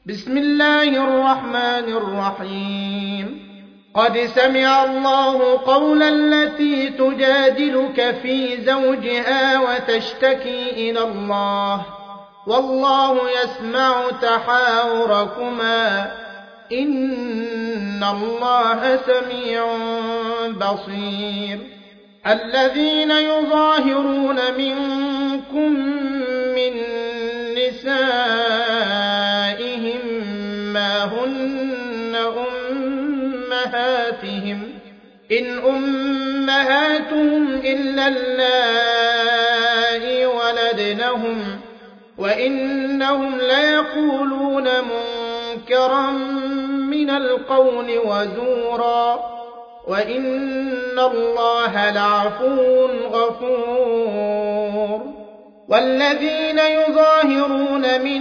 بسم الله الرحمن الرحيم قد سمع الله قول التي تجادلك في زوجها وتشتكي إلى الله والله يسمع تحاوركما إن الله سميع بصير الذين يظاهرون منكم من نسائهم ما هن أمهاتهم إن أمهاتهم إلا اللائي ولدنهم وإنهم ليقولون منكرا من القول وزورا وإن الله لعفو غفور والذين يظاهرون من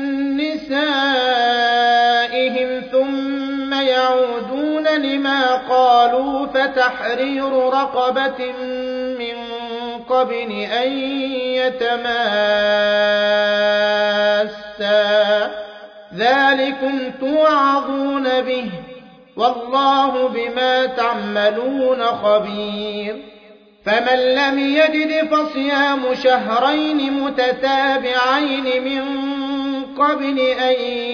نسائهم ثم يعودون لما قالوا فتحرير رقبة من قبل أن يتماسا ذلكم توعظون به والله بما تعملون خبير فمن لم يجد فصيام شهرين متتابعين من قبل أن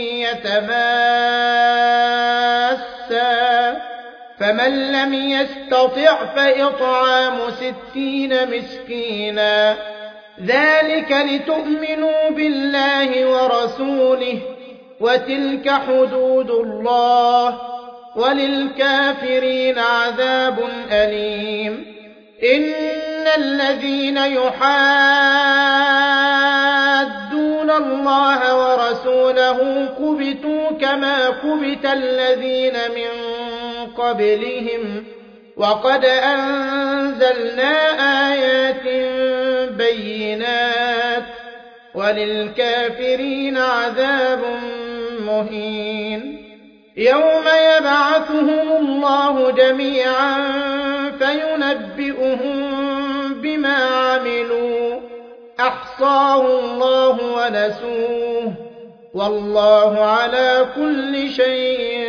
يتماسا فمن لم يستطع فإطعام 60 مسكينا ذلك لتؤمنوا بالله ورسوله وتلك حدود الله وللكافرين عذاب أليم إن الذين يحادون الله ورسوله كبتوا كما كبت الذين من قبلهم وقد أنزلنا آيات بينات وللكافرين عذاب مهين يوم يبعثهم الله جميعا فينبئهم بما عملوا أحصاه الله ونسوه والله على كل شيء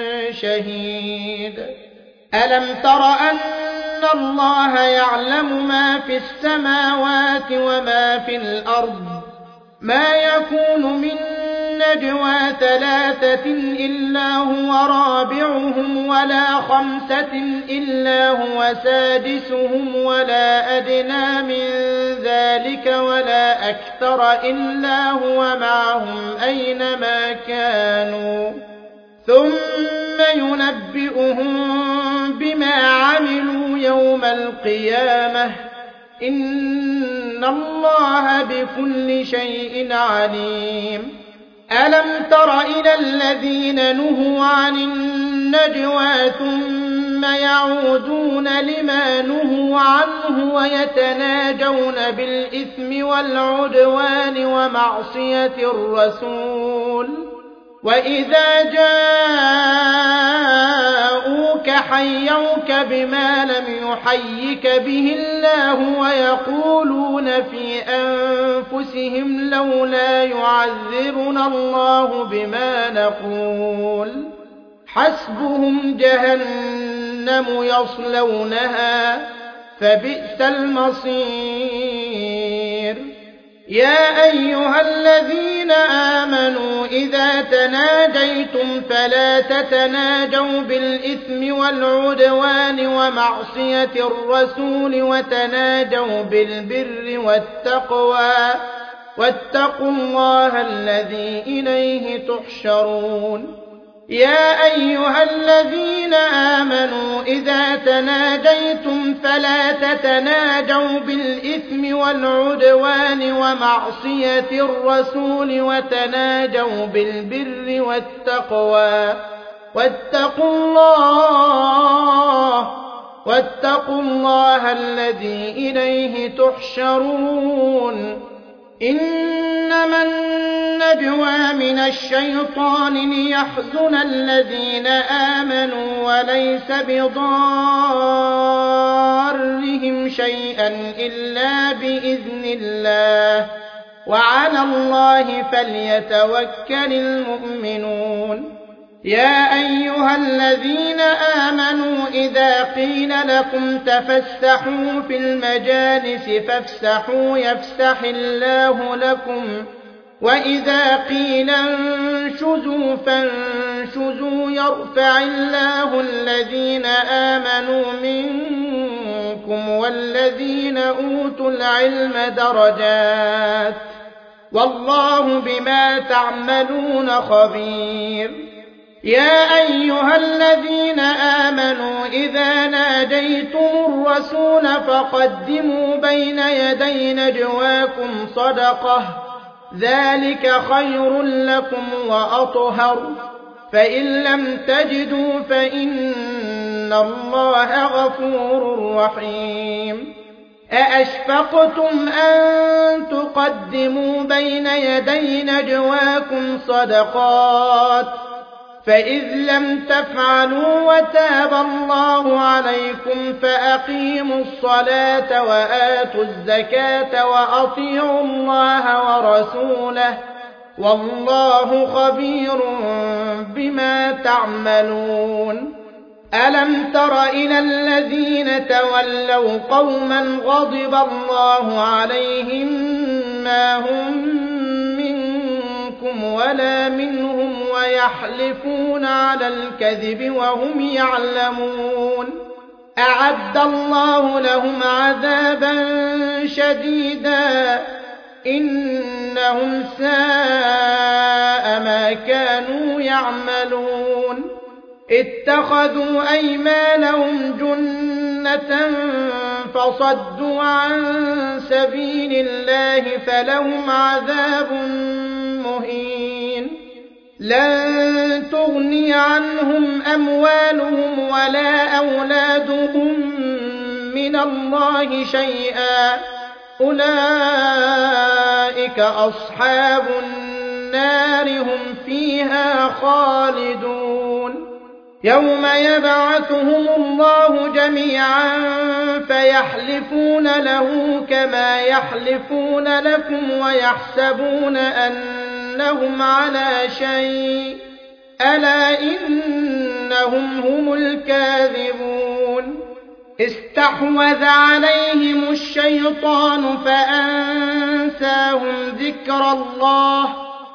شهيد ألم تر أن الله يعلم ما في السماوات وما في الأرض ما يكون من نجوى 3 إلا هو رابعهم ولا 5 إلا هو سادسهم ولا أدنى من ذلك ولا أكثر إلا هو معهم أينما كانوا ثم ينبئهم بما عملوا يوم القيامة إن الله بكل شيء عليم ألم تر إلى الذين نهوا عن النجوى ثم يعودون لما نهوا عنه ويتناجون بالإثم والعدوان ومعصية الرسول وإذا جاءوك حيوك بما لم يحيك به الله ويقولون في أنفسهم لولا يعذبنا الله بما نقول حسبهم جهنم يصلونها فبئس المصير يا أيها الذين آمنوا إذا تناجيتم فلا تتناجوا بالإثم والعدوان ومعصية الرسول وتناجوا بالبر والتقوى واتقوا الله الذي إليه تحشرون يا أيها الذين آمنوا إذا تناجيتم فلا تتناجوا بالإثم والعدوان ومعصية الرسول وتناجوا بالبر والتقوى واتقوا الله الذي إليه تحشرون إنما النجوى من الشيطان ليحزن الذين آمنوا وليس بضارهم شيئا إلا بإذن الله وعلى الله فليتوكل المؤمنون يا أيها الذين آمنوا إذا قيل لكم تفسحوا في المجالس فافسحوا يفسح الله لكم وإذا قيل انشزوا فانشزوا يرفع الله الذين آمنوا منكم والذين أوتوا العلم درجات والله بما تعملون خبير يا أيها الذين آمنوا إذا ناجيتم الرسول فقدموا بين يدي نجواكم صدقة ذلك خير لكم وأطهر فإن لم تجدوا فإن الله غفور رحيم أأشفقتم أن تقدموا بين يدي نجواكم صدقات فإذ لم تفعلوا وتاب الله عليكم فأقيموا الصلاة وآتوا الزكاة وأطيعوا الله ورسوله والله خبير بما تعملون ألم تر إلى الذين تولوا قوما غضب الله عليهم ما هم منكم ولا منهم ويحلفون على الكذب وهم يعلمون أعد الله لهم عذابا شديدا إنهم ساء ما كانوا يعملون اتخذوا أيمانهم جنة فصدوا عن سبيل الله فلهم عذاب مهين لن تغني عنهم أموالهم ولا أولادهم من الله شيئا أولئك أصحاب النار هم فيها خالدون يوم يبعثهم الله جميعا فيحلفون له كما يحلفون لكم ويحسبون أنهم على شيء ألا إنهم هم الكاذبون استحوذ عليهم الشيطان فأنساهم ذكر الله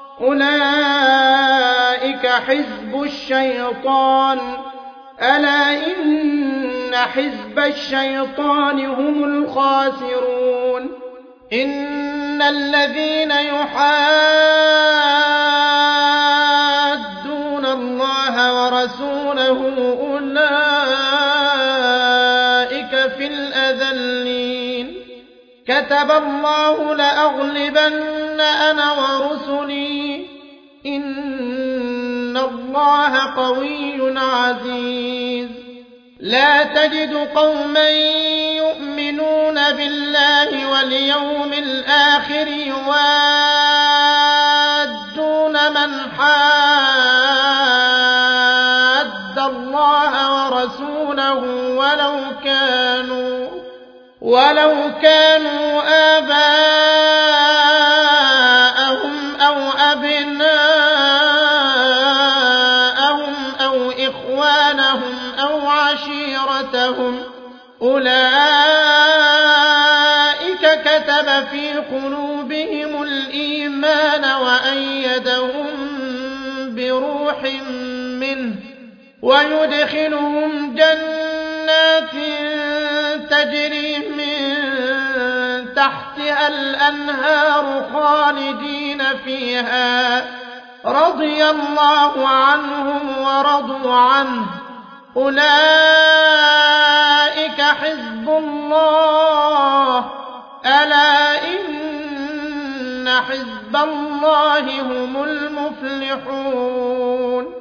أولئك حزب الشيطان ألا إن حزب الشيطان هم الخاسرون إن الذين يحادون الله ورسوله أولئك في الأذلين كتب الله لأغلبن أنا ورسلي إن الله قوي عزيز لا تجد قوما يؤمنون بالله واليوم الآخر يوادون من حاد الله ورسوله ولو كانوا آباءهم أو أبناءهم أو إخوانهم أو عشيرتهم أولئك كتب في قلوبهم الإيمان وأيدهم بروح منه ويدخلهم جنات تجري من تحتها الأنهار خالدين فيها رضي الله عنهم ورضوا عنه أولئك حزب الله ألا إن حزب الله هم المفلحون